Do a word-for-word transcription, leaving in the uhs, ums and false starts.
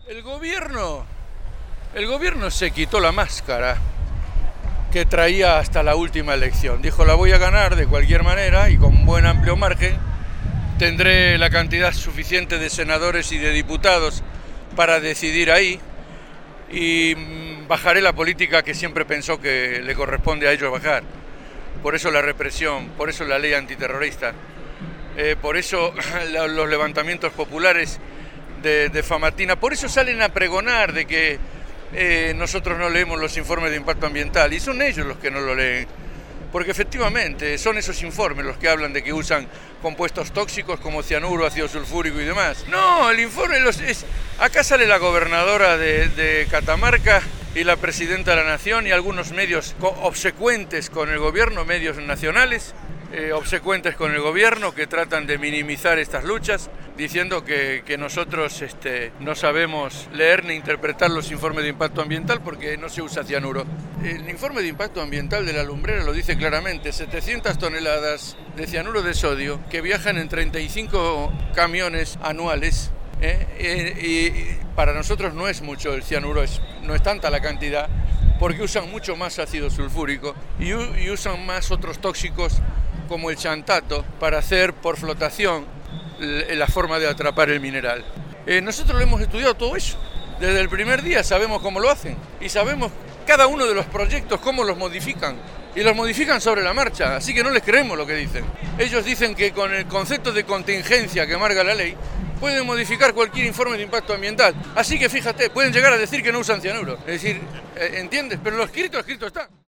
El gobierno, el gobierno se quitó la máscara que traía hasta la última elección. Dijo, la voy a ganar de cualquier manera y con un buen amplio margen. Tendré la cantidad suficiente de senadores y de diputados para decidir ahí y bajaré la política que siempre pensó que le corresponde a ellos bajar. Por eso la represión, por eso la ley antiterrorista, eh, por eso los levantamientos populares de, de Famatina, por eso salen a pregonar de que eh, nosotros no leemos los informes de impacto ambiental, y son ellos los que no lo leen, porque efectivamente son esos informes los que hablan de que usan compuestos tóxicos como cianuro, ácido sulfúrico y demás. No, el informe los es... Acá sale la gobernadora de, de Catamarca y la presidenta de la Nación y algunos medios obsecuentes con el gobierno, medios nacionales, eh, obsecuentes con el gobierno que tratan de minimizar estas luchas, diciendo que, que nosotros este, no sabemos leer ni interpretar los informes de impacto ambiental porque no se usa cianuro. El informe de impacto ambiental de la lumbrera lo dice claramente, setecientas toneladas de cianuro de sodio que viajan en treinta y cinco camiones anuales. ¿Eh? Eh, y para nosotros no es mucho el cianuro, es, no es tanta la cantidad, porque usan mucho más ácido sulfúrico y, y usan más otros tóxicos como el xantato para hacer por flotación la forma de atrapar el mineral. Eh, nosotros lo hemos estudiado todo eso, desde el primer día sabemos cómo lo hacen y sabemos cada uno de los proyectos cómo los modifican. Y los modifican sobre la marcha, así que no les creemos lo que dicen. Ellos dicen que con el concepto de contingencia que marca la ley, pueden modificar cualquier informe de impacto ambiental. Así que fíjate, pueden llegar a decir que no usan cianuro. Es decir, ¿entiendes? Pero lo escrito, escrito está.